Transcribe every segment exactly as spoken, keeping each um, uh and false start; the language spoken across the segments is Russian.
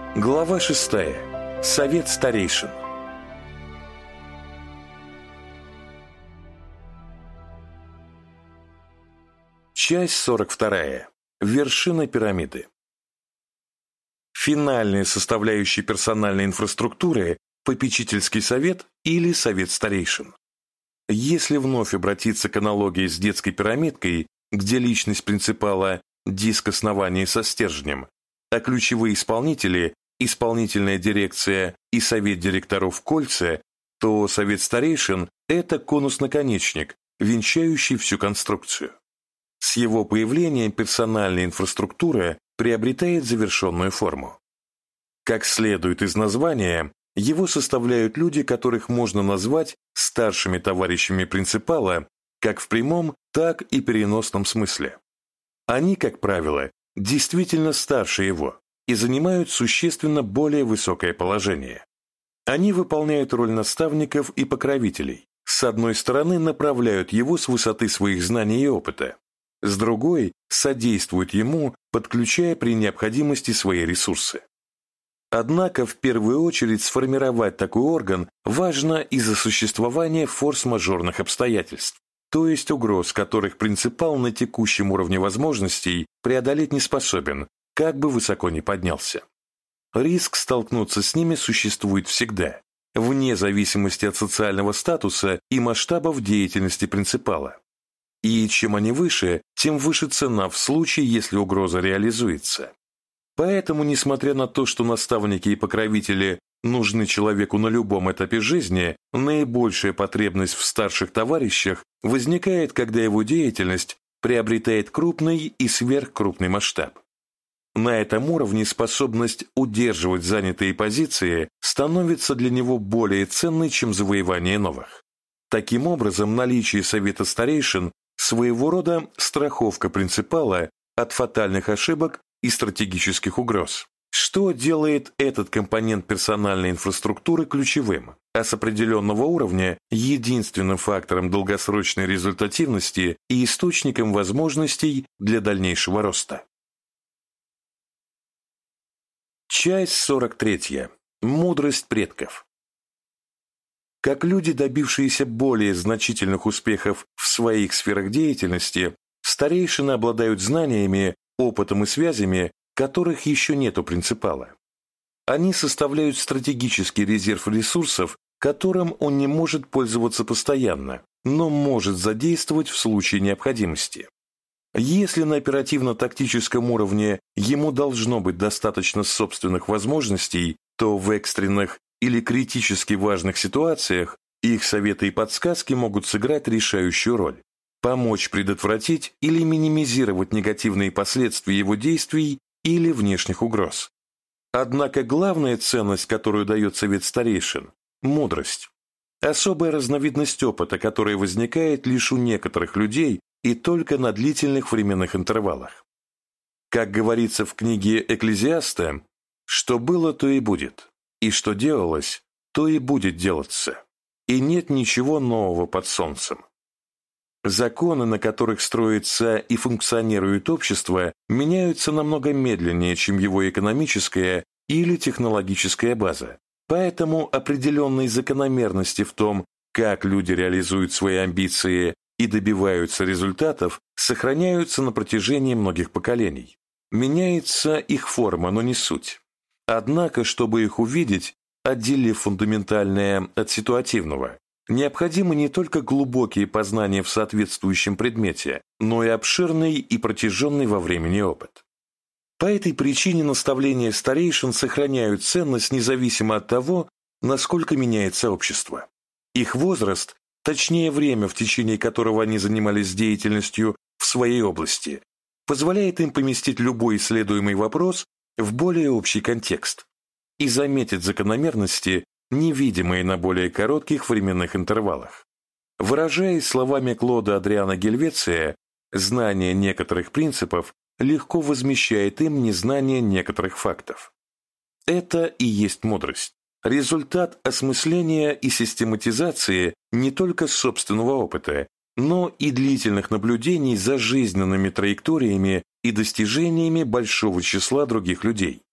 Глава шестая. Совет старейшин. Часть сорок вторая. Вершина пирамиды. Финальные составляющие персональной инфраструктуры – попечительский совет или совет старейшин. Если вновь обратиться к аналогии с детской пирамидкой, где личность принципала – диск основания со стержнем, а ключевые исполнители – исполнительная дирекция и совет директоров кольца, то совет старейшин – это конус-наконечник, венчающий всю конструкцию. С его появлением персональная инфраструктура приобретает завершенную форму. Как следует из названия, его составляют люди, которых можно назвать старшими товарищами принципала как в прямом, так и переносном смысле. Они, как правило, действительно старше его и занимают существенно более высокое положение. Они выполняют роль наставников и покровителей, с одной стороны направляют его с высоты своих знаний и опыта, с другой содействуют ему, подключая при необходимости свои ресурсы. Однако в первую очередь сформировать такой орган важно из-за существования форс-мажорных обстоятельств, то есть угроз, которых принципал на текущем уровне возможностей преодолеть не способен, как бы высоко ни поднялся. Риск столкнуться с ними существует всегда, вне зависимости от социального статуса и масштабов деятельности принципала. И чем они выше, тем выше цена в случае, если угроза реализуется. Поэтому, несмотря на то, что наставники и покровители нужны человеку на любом этапе жизни, наибольшая потребность в старших товарищах возникает, когда его деятельность приобретает крупный и сверхкрупный масштаб. На этом уровне способность удерживать занятые позиции становится для него более ценной, чем завоевание новых. Таким образом, наличие совета старейшин – своего рода страховка принципала от фатальных ошибок и стратегических угроз, что делает этот компонент персональной инфраструктуры ключевым, а с определенного уровня – единственным фактором долгосрочной результативности и источником возможностей для дальнейшего роста. Часть сорок третья. Мудрость предков. Как люди, добившиеся более значительных успехов в своих сферах деятельности, старейшины обладают знаниями, опытом и связями, которых еще нет у принципала. Они составляют стратегический резерв ресурсов, которым он не может пользоваться постоянно, но может задействовать в случае необходимости. Если на оперативно-тактическом уровне ему должно быть достаточно собственных возможностей, то в экстренных или критически важных ситуациях их советы и подсказки могут сыграть решающую роль, помочь предотвратить или минимизировать негативные последствия его действий или внешних угроз. Однако главная ценность, которую дает совет старейшин – мудрость. Особая разновидность опыта, которая возникает лишь у некоторых людей и только на длительных временных интервалах. Как говорится в книге Экклезиаста, что было, то и будет, и что делалось, то и будет делаться, и нет ничего нового под солнцем. Законы, на которых строится и функционирует общество, меняются намного медленнее, чем его экономическая или технологическая база, поэтому определенные закономерности в том, как люди реализуют свои амбиции и добиваются результатов, сохраняются на протяжении многих поколений. Меняется их форма, но не суть. Однако, чтобы их увидеть, отделив фундаментальное от ситуативного, необходимы не только глубокие познания в соответствующем предмете, но и обширный и протяженный во времени опыт. По этой причине наставления старейшин сохраняют ценность независимо от того, насколько меняется общество. Их возраст, точнее время, в течение которого они занимались деятельностью в своей области, позволяет им поместить любой исследуемый вопрос в более общий контекст и заметить закономерности, невидимые на более коротких временных интервалах. Выражаясь словами Клода Адриана Гельвеция, знание некоторых принципов легко возмещает им незнание некоторых фактов. Это и есть мудрость. Результат осмысления и систематизации не только собственного опыта, но и длительных наблюдений за жизненными траекториями и достижениями большого числа других людей.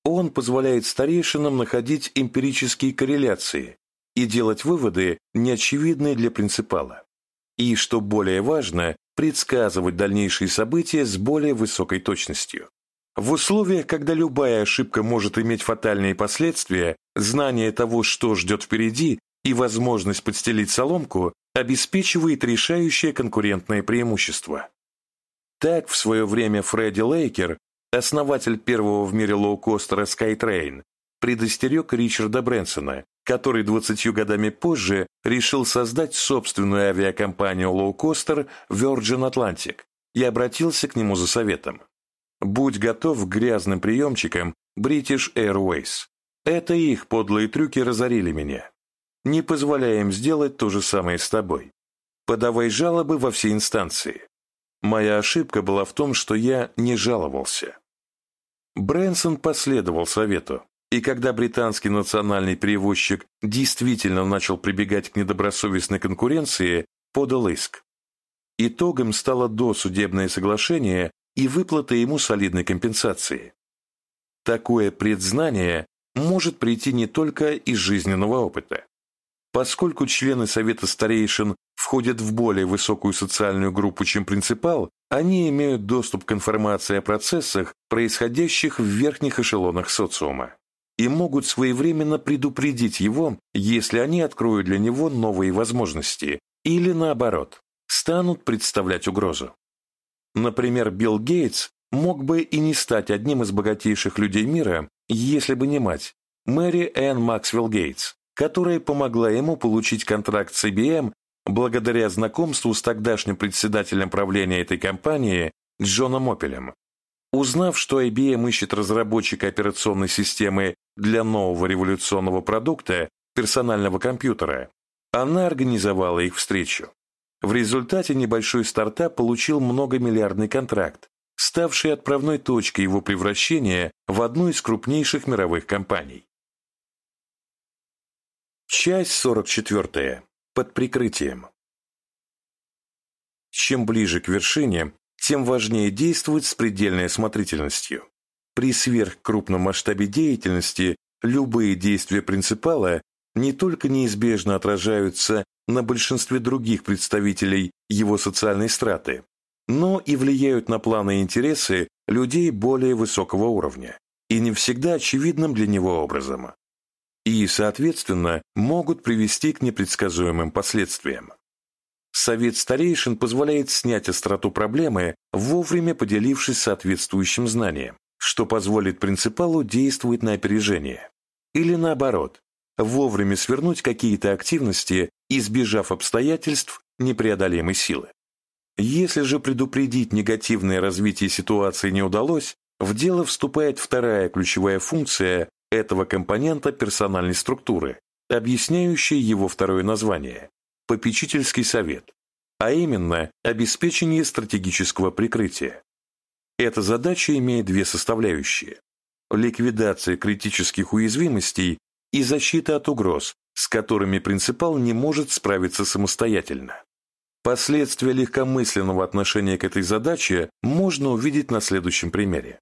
Он позволяет старейшинам находить эмпирические корреляции и делать выводы, неочевидные для принципала. И, что более важно, предсказывать дальнейшие события с более высокой точностью. В условиях, когда любая ошибка может иметь фатальные последствия, знание того, что ждет впереди, и возможность подстелить соломку обеспечивает решающее конкурентное преимущество. Так, в свое время Фредди Лейкер, основатель первого в мире лоукостера SkyTrain, предостерег Ричарда Брэнсона, который двадцатью годами позже решил создать собственную авиакомпанию лоукостер Virgin Atlantic и обратился к нему за советом. «Будь готов к грязным приемчикам British Airways. Это их подлые трюки разорили меня. Не позволяй им сделать то же самое с тобой. Подавай жалобы во все инстанции. Моя ошибка была в том, что я не жаловался». Брэнсон последовал совету, и когда британский национальный перевозчик действительно начал прибегать к недобросовестной конкуренции, подал иск. Итогом стало досудебное соглашение и выплата ему солидной компенсации. Такое предзнание может прийти не только из жизненного опыта. Поскольку члены Совета старейшин входят в более высокую социальную группу, чем принципал, они имеют доступ к информации о процессах, происходящих в верхних эшелонах социума, и могут своевременно предупредить его, если они откроют для него новые возможности, или наоборот, станут представлять угрозу. Например, Билл Гейтс мог бы и не стать одним из богатейших людей мира, если бы не мать, Мэри Энн Максвелл Гейтс, которая помогла ему получить контракт с ай би эм благодаря знакомству с тогдашним председателем правления этой компании Джоном Опелем. Узнав, что ай би эм ищет разработчика операционной системы для нового революционного продукта, персонального компьютера, она организовала их встречу. В результате небольшой стартап получил многомиллиардный контракт, ставший отправной точкой его превращения в одну из крупнейших мировых компаний. Часть сорок четвертая. Под прикрытием. Чем ближе к вершине, тем важнее действовать с предельной осмотрительностью. При сверхкрупном масштабе деятельности любые действия принципала не только неизбежно отражаются на большинстве других представителей его социальной страты, но и влияют на планы и интересы людей более высокого уровня и не всегда очевидным для него образом. И, соответственно, могут привести к непредсказуемым последствиям. Совет старейшин позволяет снять остроту проблемы, вовремя поделившись соответствующим знанием, что позволит принципалу действовать на опережение. Или наоборот, вовремя свернуть какие-то активности, избежав обстоятельств непреодолимой силы. Если же предупредить негативное развитие ситуации не удалось, в дело вступает вторая ключевая функция этого компонента персональной структуры, объясняющая его второе название – попечительский совет, а именно обеспечение стратегического прикрытия. Эта задача имеет две составляющие – ликвидация критических уязвимостей и защита от угроз, с которыми принципал не может справиться самостоятельно. Последствия легкомысленного отношения к этой задаче можно увидеть на следующем примере.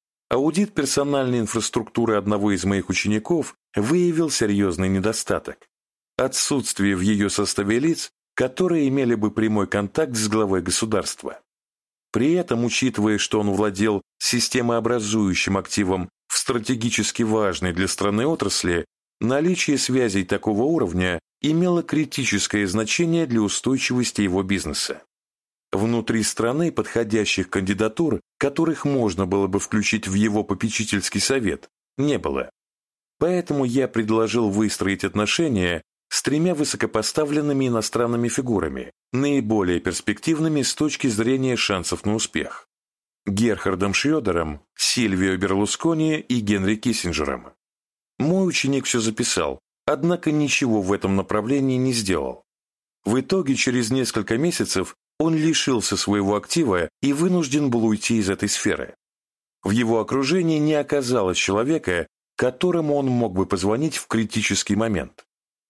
Аудит персональной инфраструктуры одного из моих учеников выявил серьезный недостаток – отсутствие в ее составе лиц, которые имели бы прямой контакт с главой государства. При этом, учитывая, что он владел системообразующим активом в стратегически важной для страны отрасли, наличие связей такого уровня имело критическое значение для устойчивости его бизнеса. Внутри страны подходящих кандидатур, которых можно было бы включить в его попечительский совет, не было. Поэтому я предложил выстроить отношения с тремя высокопоставленными иностранными фигурами, наиболее перспективными с точки зрения шансов на успех. Герхардом Шрёдером, Сильвио Берлускони и Генри Киссинджером. Мой ученик все записал, однако ничего в этом направлении не сделал. В итоге через несколько месяцев он лишился своего актива и вынужден был уйти из этой сферы. В его окружении не оказалось человека, которому он мог бы позвонить в критический момент.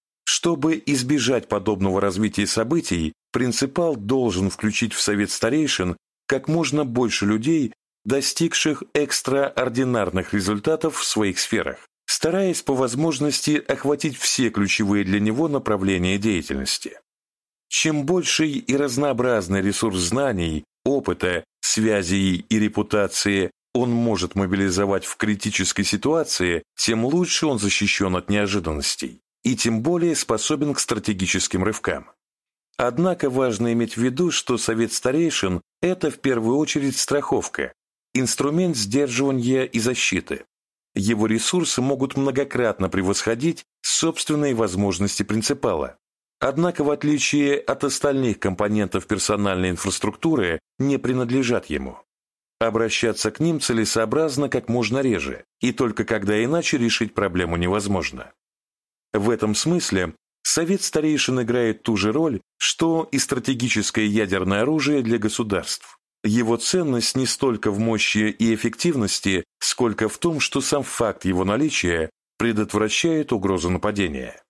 Чтобы избежать подобного развития событий, принципал должен включить в совет старейшин как можно больше людей, достигших экстраординарных результатов в своих сферах, стараясь по возможности охватить все ключевые для него направления деятельности. Чем больший и разнообразный ресурс знаний, опыта, связей и репутации он может мобилизовать в критической ситуации, тем лучше он защищен от неожиданностей и тем более способен к стратегическим рывкам. Однако важно иметь в виду, что совет старейшин – это в первую очередь страховка, инструмент сдерживания и защиты. Его ресурсы могут многократно превосходить собственные возможности принципала. Однако, в отличие от остальных компонентов персональной инфраструктуры, не принадлежат ему. Обращаться к ним целесообразно как можно реже, и только когда иначе решить проблему невозможно. В этом смысле совет старейшин играет ту же роль, что и стратегическое ядерное оружие для государств. Его ценность не столько в мощи и эффективности, сколько в том, что сам факт его наличия предотвращает угрозу нападения.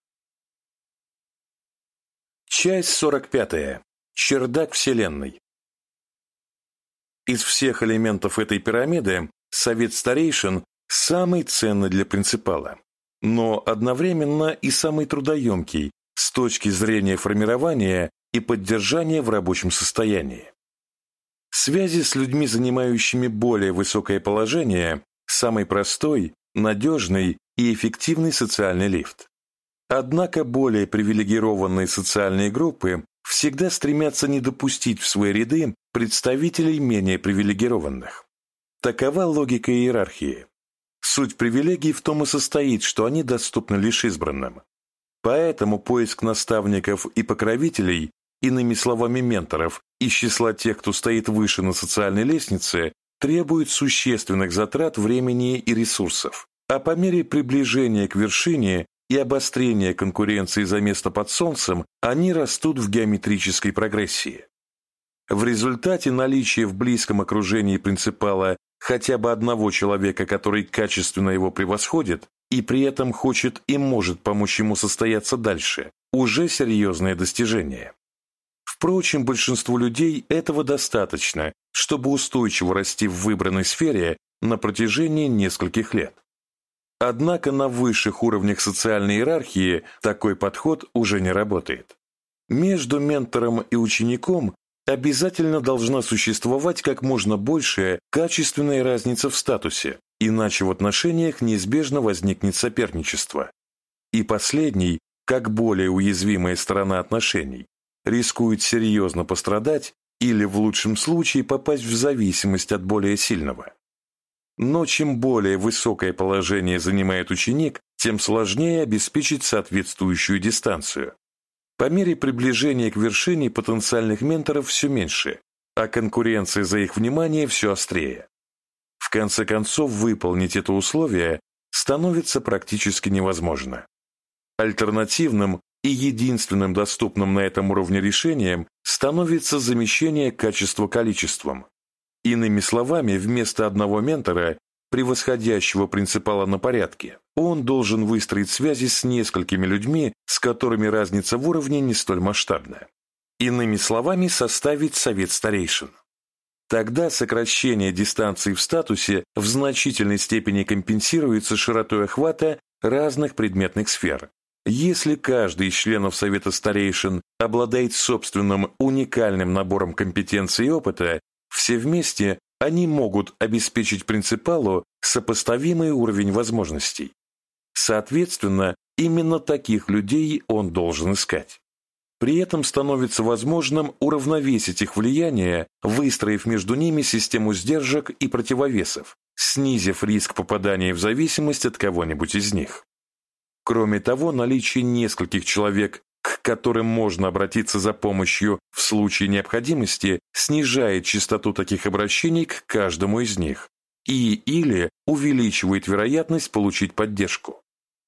Часть сорок пятая. Чердак Вселенной. Из всех элементов этой пирамиды совет старейшин самый ценный для принципала, но одновременно и самый трудоемкий с точки зрения формирования и поддержания в рабочем состоянии. Связи с людьми, занимающими более высокое положение, самый простой, надежный и эффективный социальный лифт. Однако более привилегированные социальные группы всегда стремятся не допустить в свои ряды представителей менее привилегированных. Такова логика иерархии. Суть привилегий в том и состоит, что они доступны лишь избранным. Поэтому поиск наставников и покровителей, иными словами менторов, из числа тех, кто стоит выше на социальной лестнице, требует существенных затрат времени и ресурсов, а по мере приближения к вершине и обострения конкуренции за место под солнцем, они растут в геометрической прогрессии. В результате наличие в близком окружении принципала хотя бы одного человека, который качественно его превосходит и при этом хочет и может помочь ему состояться дальше, уже серьезное достижение. Впрочем, большинству людей этого достаточно, чтобы устойчиво расти в выбранной сфере на протяжении нескольких лет. Однако на высших уровнях социальной иерархии такой подход уже не работает. Между ментором и учеником обязательно должна существовать как можно большая качественная разница в статусе, иначе в отношениях неизбежно возникнет соперничество. И последний, как более уязвимая сторона отношений, рискует серьезно пострадать или в лучшем случае попасть в зависимость от более сильного. Но чем более высокое положение занимает ученик, тем сложнее обеспечить соответствующую дистанцию. По мере приближения к вершине потенциальных менторов все меньше, а конкуренция за их внимание все острее. В конце концов, выполнить это условие становится практически невозможно. Альтернативным и единственным доступным на этом уровне решением становится замещение качества количеством. Иными словами, вместо одного ментора, превосходящего принципала на порядке, он должен выстроить связи с несколькими людьми, с которыми разница в уровне не столь масштабна. Иными словами, составить совет старейшин. Тогда сокращение дистанции в статусе в значительной степени компенсируется широтой охвата разных предметных сфер. Если каждый из членов совета старейшин обладает собственным уникальным набором компетенций и опыта, все вместе они могут обеспечить принципалу сопоставимый уровень возможностей. Соответственно, именно таких людей он должен искать. При этом становится возможным уравновесить их влияние, выстроив между ними систему сдержек и противовесов, снизив риск попадания в зависимость от кого-нибудь из них. Кроме того, наличие нескольких человек, к которым можно обратиться за помощью в случае необходимости, снижает частоту таких обращений к каждому из них и или увеличивает вероятность получить поддержку.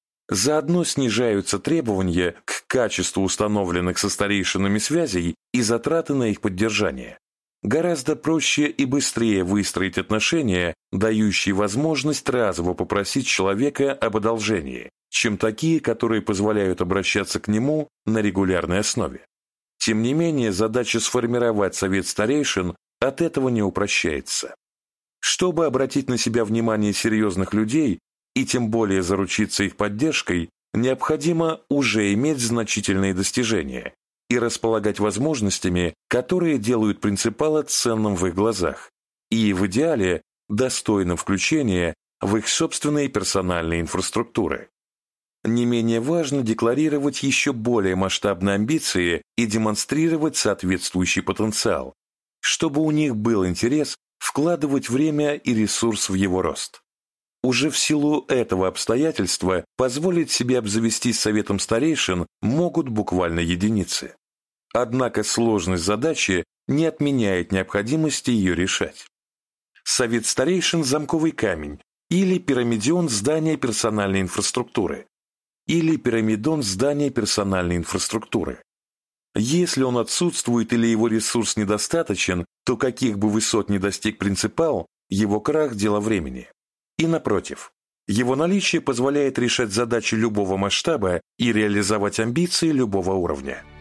Заодно снижаются требования к качеству установленных со старейшинами связей и затраты на их поддержание. Гораздо проще и быстрее выстроить отношения, дающие возможность разово попросить человека об одолжении, чем такие, которые позволяют обращаться к нему на регулярной основе. Тем не менее, задача сформировать совет старейшин от этого не упрощается. Чтобы обратить на себя внимание серьезных людей и тем более заручиться их поддержкой, необходимо уже иметь значительные достижения и располагать возможностями, которые делают принципала ценным в их глазах и, в идеале, достойным включения в их собственные персональные инфраструктуры. Не менее важно декларировать еще более масштабные амбиции и демонстрировать соответствующий потенциал, чтобы у них был интерес вкладывать время и ресурс в его рост. Уже в силу этого обстоятельства позволить себе обзавестись советом старейшин могут буквально единицы. Однако сложность задачи не отменяет необходимости ее решать. Совет старейшин – замковый камень или пирамидион здания персональной инфраструктуры, или пирамидон здания персональной инфраструктуры. Если он отсутствует или его ресурс недостаточен, то каких бы высот ни достиг принципал, его крах – дело времени. И напротив, его наличие позволяет решать задачи любого масштаба и реализовать амбиции любого уровня.